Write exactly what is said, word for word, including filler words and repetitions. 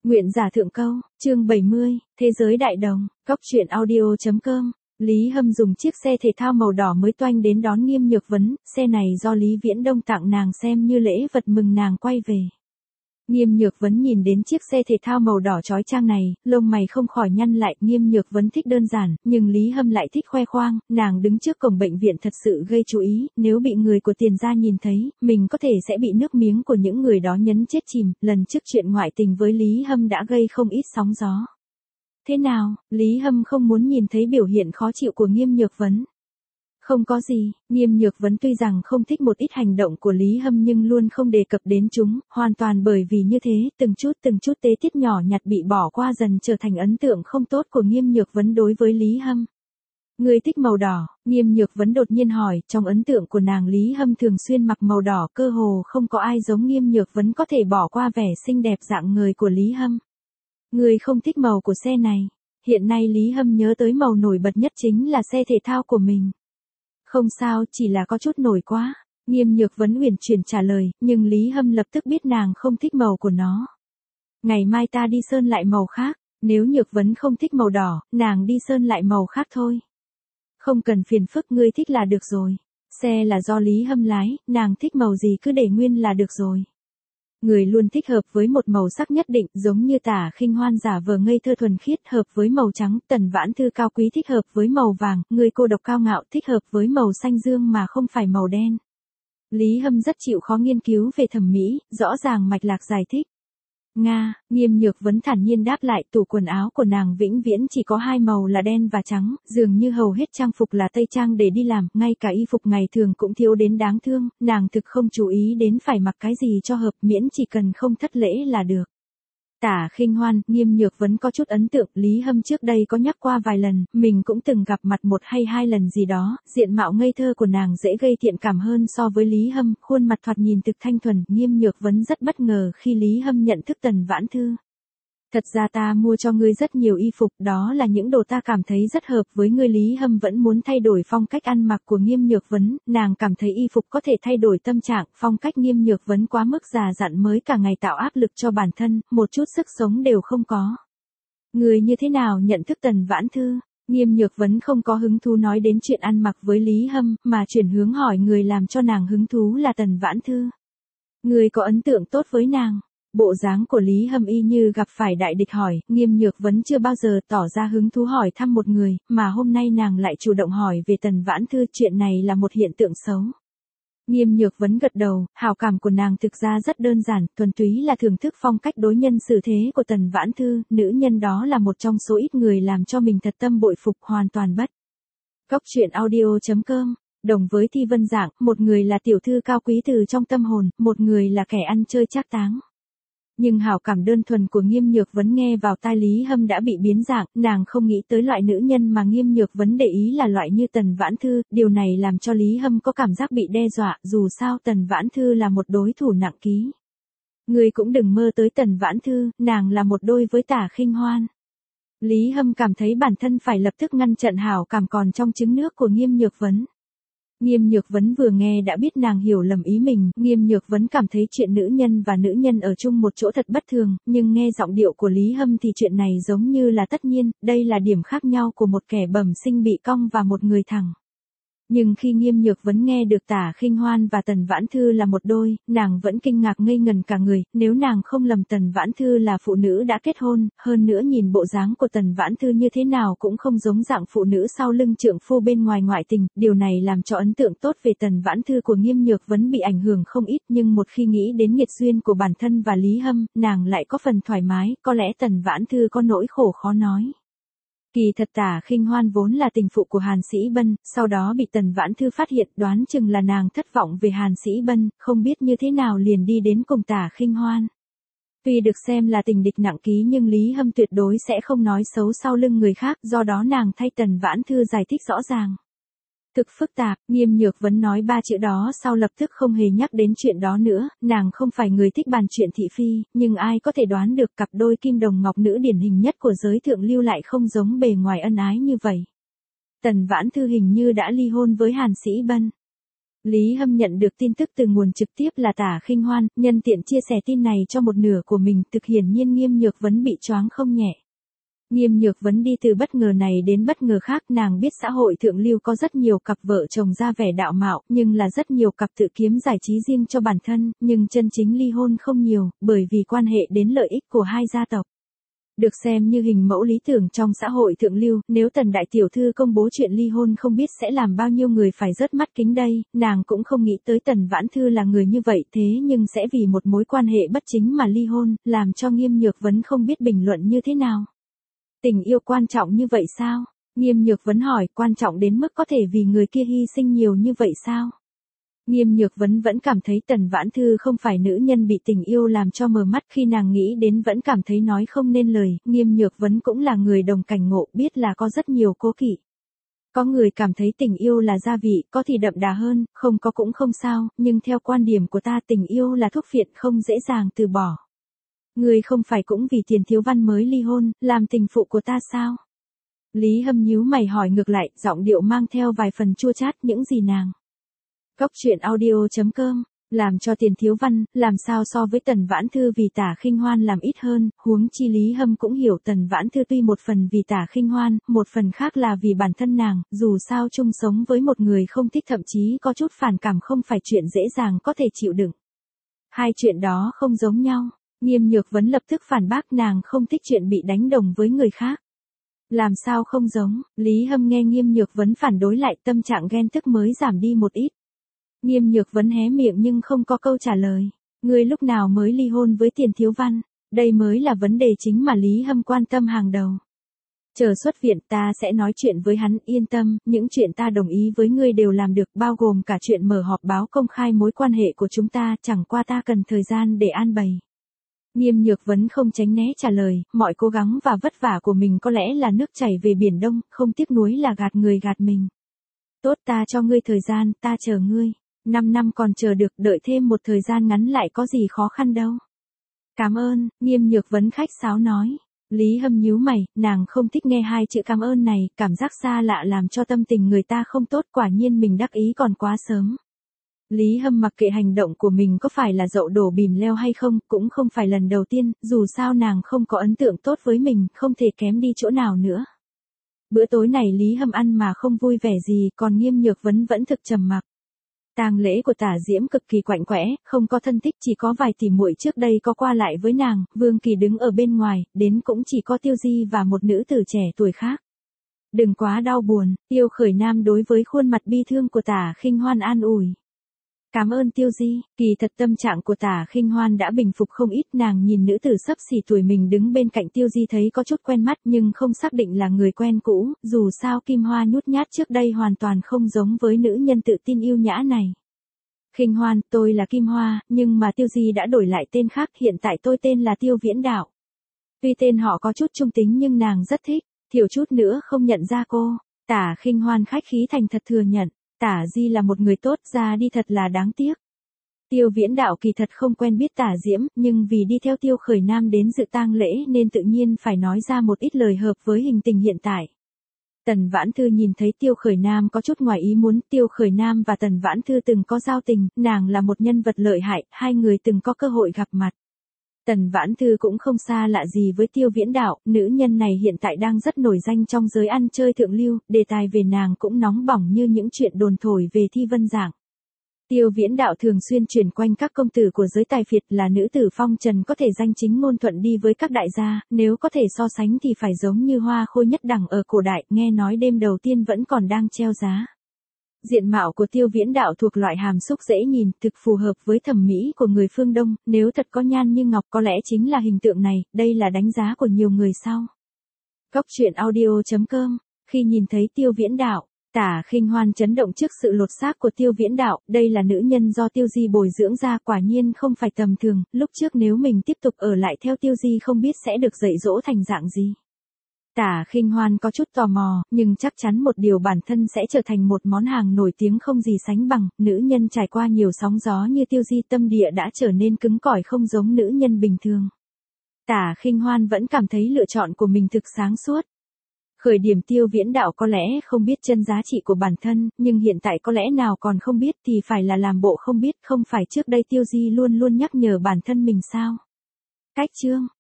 Nguyện giả thượng câu, chương bảy mươi, Thế giới đại đồng, góc truyện audio.com. Lý Hâm dùng chiếc xe thể thao màu đỏ mới toanh đến đón Nghiêm Nhược Vấn, xe này do Lý Viễn Đông tặng nàng xem như lễ vật mừng nàng quay về. Nghiêm Nhược Vấn nhìn đến chiếc xe thể thao màu đỏ chói chang này, lông mày không khỏi nhăn lại. Nghiêm Nhược Vấn thích đơn giản, nhưng Lý Hâm lại thích khoe khoang. Nàng đứng trước cổng bệnh viện thật sự gây chú ý, nếu bị người của Tiền gia nhìn thấy, mình có thể sẽ bị nước miếng của những người đó nhấn chết chìm. Lần trước chuyện ngoại tình với Lý Hâm đã gây không ít sóng gió. Thế nào, Lý Hâm không muốn nhìn thấy biểu hiện khó chịu của Nghiêm Nhược Vấn. Không có gì, Nghiêm Nhược Vấn tuy rằng không thích một ít hành động của Lý Hâm nhưng luôn không đề cập đến chúng, hoàn toàn bởi vì như thế, từng chút từng chút tế tiết nhỏ nhặt bị bỏ qua dần trở thành ấn tượng không tốt của Nghiêm Nhược Vấn đối với Lý Hâm. Người thích màu đỏ, Nghiêm Nhược Vấn đột nhiên hỏi, trong ấn tượng của nàng Lý Hâm thường xuyên mặc màu đỏ, cơ hồ không có ai giống Nghiêm Nhược Vấn có thể bỏ qua vẻ xinh đẹp dạng người của Lý Hâm. Người không thích màu của xe này, hiện nay Lý Hâm nhớ tới màu nổi bật nhất chính là xe thể thao của mình. Không sao, chỉ là có chút nổi quá. Nghiêm Nhược Vấn uyển chuyển trả lời, nhưng Lý Hâm lập tức biết nàng không thích màu của nó. Ngày mai ta đi sơn lại màu khác, nếu Nhược Vấn không thích màu đỏ, nàng đi sơn lại màu khác thôi. Không cần phiền phức, ngươi thích là được rồi. Xe là do Lý Hâm lái, nàng thích màu gì cứ để nguyên là được rồi. Người luôn thích hợp với một màu sắc nhất định, giống như Tả Khinh Hoan giả vờ ngây thơ thuần khiết hợp với màu trắng, Tần Vãn Thư cao quý thích hợp với màu vàng, người cô độc cao ngạo thích hợp với màu xanh dương mà không phải màu đen. Lý Hâm rất chịu khó nghiên cứu về thẩm mỹ, rõ ràng mạch lạc giải thích. Nga, Nghiêm Nhược Vấn thản nhiên đáp lại, tủ quần áo của nàng vĩnh viễn chỉ có hai màu là đen và trắng, dường như hầu hết trang phục là tây trang để đi làm, ngay cả y phục ngày thường cũng thiếu đến đáng thương, nàng thực không chú ý đến phải mặc cái gì cho hợp, miễn chỉ cần không thất lễ là được. Tả Khinh Hoan, Nghiêm Nhược Vấn có chút ấn tượng, Lý Hâm trước đây có nhắc qua vài lần, mình cũng từng gặp mặt một hay hai lần gì đó, diện mạo ngây thơ của nàng dễ gây thiện cảm hơn so với Lý Hâm, khuôn mặt thoạt nhìn thực thanh thuần, Nghiêm Nhược Vấn rất bất ngờ khi Lý Hâm nhận thức Tần Vãn Thư. Thật ra ta mua cho ngươi rất nhiều y phục, đó là những đồ ta cảm thấy rất hợp với ngươi. Lý Hâm vẫn muốn thay đổi phong cách ăn mặc của Nghiêm Nhược Vấn, nàng cảm thấy y phục có thể thay đổi tâm trạng, phong cách Nghiêm Nhược Vấn quá mức già dặn mới cả ngày tạo áp lực cho bản thân, một chút sức sống đều không có. Ngươi như thế nào nhận thức Tần Vãn Thư? Nghiêm Nhược Vấn không có hứng thú nói đến chuyện ăn mặc với Lý Hâm, mà chuyển hướng hỏi người làm cho nàng hứng thú là Tần Vãn Thư. Ngươi có ấn tượng tốt với nàng? Bộ dáng của Lý Hâm y như gặp phải đại địch hỏi, Nghiêm Nhược Vấn chưa bao giờ tỏ ra hứng thú hỏi thăm một người, mà hôm nay nàng lại chủ động hỏi về Tần Vãn Thư, chuyện này là một hiện tượng xấu. Nghiêm Nhược Vấn gật đầu, hào cảm của nàng thực ra rất đơn giản, thuần túy là thưởng thức phong cách đối nhân xử thế của Tần Vãn Thư, nữ nhân đó là một trong số ít người làm cho mình thật tâm bội phục, hoàn toàn bất. Góc truyện audio.com. Đồng với Thi Vân Dạng, một người là tiểu thư cao quý từ trong tâm hồn, một người là kẻ ăn chơi trác táng. Nhưng hảo cảm đơn thuần của Nghiêm Nhược Vấn nghe vào tai Lý Hâm đã bị biến dạng, nàng không nghĩ tới loại nữ nhân mà Nghiêm Nhược Vấn để ý là loại như Tần Vãn Thư, điều này làm cho Lý Hâm có cảm giác bị đe dọa, dù sao Tần Vãn Thư là một đối thủ nặng ký. Ngươi cũng đừng mơ tới Tần Vãn Thư, nàng là một đôi với Tả Khinh Hoan. Lý Hâm cảm thấy bản thân phải lập tức ngăn chặn hảo cảm còn trong trứng nước của Nghiêm Nhược Vấn. Nghiêm Nhược Vấn vừa nghe đã biết nàng hiểu lầm ý mình, Nghiêm Nhược Vấn cảm thấy chuyện nữ nhân và nữ nhân ở chung một chỗ thật bất thường, nhưng nghe giọng điệu của Lý Hâm thì chuyện này giống như là tất nhiên, đây là điểm khác nhau của một kẻ bẩm sinh bị cong và một người thẳng. Nhưng khi Nghiêm Nhược Vấn nghe được Tả Khinh Hoan và Tần Vãn Thư là một đôi, nàng vẫn kinh ngạc ngây ngần cả người, nếu nàng không lầm Tần Vãn Thư là phụ nữ đã kết hôn, hơn nữa nhìn bộ dáng của Tần Vãn Thư như thế nào cũng không giống dạng phụ nữ sau lưng trượng phu bên ngoài ngoại tình, điều này làm cho ấn tượng tốt về Tần Vãn Thư của Nghiêm Nhược Vấn bị ảnh hưởng không ít, nhưng một khi nghĩ đến nghiệt duyên của bản thân và Lý Hâm, nàng lại có phần thoải mái, có lẽ Tần Vãn Thư có nỗi khổ khó nói. Kỳ thật Tả Khinh Hoan vốn là tình phụ của Hàn Sĩ Bân, sau đó bị Tần Vãn Thư phát hiện, đoán chừng là nàng thất vọng về Hàn Sĩ Bân, không biết như thế nào liền đi đến cùng Tả Khinh Hoan. Tuy được xem là tình địch nặng ký nhưng Lý Hâm tuyệt đối sẽ không nói xấu sau lưng người khác, do đó nàng thay Tần Vãn Thư giải thích rõ ràng. Thực phức tạp, Nghiêm Nhược Vấn nói ba chữ đó sau lập tức không hề nhắc đến chuyện đó nữa, nàng không phải người thích bàn chuyện thị phi, nhưng ai có thể đoán được cặp đôi kim đồng ngọc nữ điển hình nhất của giới thượng lưu lại không giống bề ngoài ân ái như vậy. Tần Vãn Thư hình như đã ly hôn với Hàn Sĩ Bân. Lý Hâm nhận được tin tức từ nguồn trực tiếp là Tả Khinh Hoan, nhân tiện chia sẻ tin này cho một nửa của mình, thực hiển nhiên Nghiêm Nhược Vấn bị choáng không nhẹ. Nghiêm Nhược Vấn đi từ bất ngờ này đến bất ngờ khác, nàng biết xã hội thượng lưu có rất nhiều cặp vợ chồng ra vẻ đạo mạo, nhưng là rất nhiều cặp tự kiếm giải trí riêng cho bản thân, nhưng chân chính ly hôn không nhiều, bởi vì quan hệ đến lợi ích của hai gia tộc. Được xem như hình mẫu lý tưởng trong xã hội thượng lưu, nếu Tần đại tiểu thư công bố chuyện ly hôn không biết sẽ làm bao nhiêu người phải rớt mắt kính đây, nàng cũng không nghĩ tới Tần Vãn Thư là người như vậy, thế nhưng sẽ vì một mối quan hệ bất chính mà ly hôn, làm cho Nghiêm Nhược Vấn không biết bình luận như thế nào. Tình yêu quan trọng như vậy sao? Nghiêm Nhược Vấn hỏi, quan trọng đến mức có thể vì người kia hy sinh nhiều như vậy sao? Nghiêm Nhược Vấn vẫn cảm thấy Tần Vãn Thư không phải nữ nhân bị tình yêu làm cho mờ mắt, khi nàng nghĩ đến vẫn cảm thấy nói không nên lời. Nghiêm Nhược Vấn cũng là người đồng cảnh ngộ, biết là có rất nhiều cố kỵ. Có người cảm thấy tình yêu là gia vị, có thì đậm đà hơn, không có cũng không sao, nhưng theo quan điểm của ta tình yêu là thuốc phiện không dễ dàng từ bỏ. Người không phải cũng vì tiền thiếu văn mới ly hôn, làm tình phụ của ta sao? Lý Hâm nhíu mày hỏi ngược lại, giọng điệu mang theo vài phần chua chát, những gì nàng. Cốc truyện audio chấm com, làm cho tiền thiếu văn, làm sao so với Tần Vãn Thư vì Tả Khinh Hoan làm ít hơn, huống chi Lý Hâm cũng hiểu Tần Vãn Thư tuy một phần vì Tả Khinh Hoan, một phần khác là vì bản thân nàng, dù sao chung sống với một người không thích thậm chí có chút phản cảm không phải chuyện dễ dàng có thể chịu đựng. Hai chuyện đó không giống nhau. Nghiêm Nhược Vấn lập tức phản bác, nàng không thích chuyện bị đánh đồng với người khác. Làm sao không giống? Lý Hâm nghe Nghiêm Nhược Vấn phản đối lại, tâm trạng ghen tức mới giảm đi một ít. Nghiêm Nhược Vấn hé miệng nhưng không có câu trả lời. Ngươi lúc nào mới ly hôn với Tiền Thiếu Văn? Đây mới là vấn đề chính mà Lý Hâm quan tâm hàng đầu. Chờ xuất viện ta sẽ nói chuyện với hắn, yên tâm, những chuyện ta đồng ý với ngươi đều làm được, bao gồm cả chuyện mở họp báo công khai mối quan hệ của chúng ta, chẳng qua ta cần thời gian để an bày. Nghiêm Nhược Vấn không tránh né trả lời, mọi cố gắng và vất vả của mình có lẽ là nước chảy về biển đông, không tiếc nuối là gạt người gạt mình. Tốt, ta cho ngươi thời gian, ta chờ ngươi. Năm năm còn chờ được, đợi thêm một thời gian ngắn lại có gì khó khăn đâu. Cảm ơn, Nghiêm Nhược Vấn khách sáo nói. Lý Hâm nhíu mày, nàng không thích nghe hai chữ cảm ơn này, cảm giác xa lạ làm cho tâm tình người ta không tốt, quả nhiên mình đắc ý còn quá sớm. Lý Hâm mặc kệ hành động của mình có phải là dậu đổ bìm leo hay không, cũng không phải lần đầu tiên, dù sao nàng không có ấn tượng tốt với mình, không thể kém đi chỗ nào nữa. Bữa tối này Lý Hâm ăn mà không vui vẻ gì, còn Nghiêm Nhược Vấn vẫn thực trầm mặc. Tang lễ của Tả Diễm cực kỳ quạnh quẽ, không có thân thích, chỉ có vài tỷ muội trước đây có qua lại với nàng, Vương Kỳ đứng ở bên ngoài, đến cũng chỉ có Tiêu Di và một nữ tử trẻ tuổi khác. Đừng quá đau buồn, Tiêu Khởi Nam đối với khuôn mặt bi thương của Tả Khinh Hoan an ủi. Cảm ơn Tiêu Di, kỳ thật tâm trạng của Tả Khinh Hoan đã bình phục không ít, nàng nhìn nữ tử xấp xỉ tuổi mình đứng bên cạnh Tiêu Di thấy có chút quen mắt nhưng không xác định là người quen cũ, dù sao Kim Hoa nhút nhát trước đây hoàn toàn không giống với nữ nhân tự tin yêu nhã này. Khinh Hoan, tôi là Kim Hoa, nhưng mà Tiêu Di đã đổi lại tên khác, hiện tại tôi tên là Tiêu Viễn Đạo. Tuy tên họ có chút trung tính nhưng nàng rất thích, thiểu chút nữa không nhận ra cô. Tả Khinh Hoan khách khí thành thật thừa nhận. Tả Di là một người tốt, ra đi thật là đáng tiếc. Tiêu Viễn Đạo kỳ thật không quen biết Tả Diễm, nhưng vì đi theo Tiêu Khởi Nam đến dự tang lễ nên tự nhiên phải nói ra một ít lời hợp với hình tình hiện tại. Tần Vãn Thư nhìn thấy Tiêu Khởi Nam có chút ngoài ý muốn, Tiêu Khởi Nam và Tần Vãn Thư từng có giao tình, nàng là một nhân vật lợi hại, hai người từng có cơ hội gặp mặt. Tần Vãn Thư cũng không xa lạ gì với Tiêu Viễn Đạo, nữ nhân này hiện tại đang rất nổi danh trong giới ăn chơi thượng lưu, đề tài về nàng cũng nóng bỏng như những chuyện đồn thổi về Thi Vân Giảng. Tiêu Viễn Đạo thường xuyên chuyển quanh các công tử của giới tài phiệt, là nữ tử phong trần có thể danh chính ngôn thuận đi với các đại gia, nếu có thể so sánh thì phải giống như Hoa Khôi nhất đẳng ở cổ đại, nghe nói đêm đầu tiên vẫn còn đang treo giá. Diện mạo của Tiêu Viễn Đạo thuộc loại hàm xúc dễ nhìn, thực phù hợp với thẩm mỹ của người phương Đông, nếu thật có nhan như ngọc có lẽ chính là hình tượng này, đây là đánh giá của nhiều người sau. Cốc truyện audio chấm com, khi nhìn thấy Tiêu Viễn Đạo, Tả Khinh Hoan chấn động trước sự lột xác của Tiêu Viễn Đạo, đây là nữ nhân do Tiêu Di bồi dưỡng ra, quả nhiên không phải tầm thường, lúc trước nếu mình tiếp tục ở lại theo Tiêu Di không biết sẽ được dạy dỗ thành dạng gì. Tả Khinh Hoan có chút tò mò, nhưng chắc chắn một điều bản thân sẽ trở thành một món hàng nổi tiếng không gì sánh bằng, nữ nhân trải qua nhiều sóng gió như Tiêu Di tâm địa đã trở nên cứng cỏi không giống nữ nhân bình thường. Tả Khinh Hoan vẫn cảm thấy lựa chọn của mình thực sáng suốt. Khởi điểm Tiêu Viễn Đạo có lẽ không biết chân giá trị của bản thân, nhưng hiện tại có lẽ nào còn không biết thì phải là làm bộ không biết, không phải trước đây Tiêu Di luôn luôn nhắc nhở bản thân mình sao? Cách chương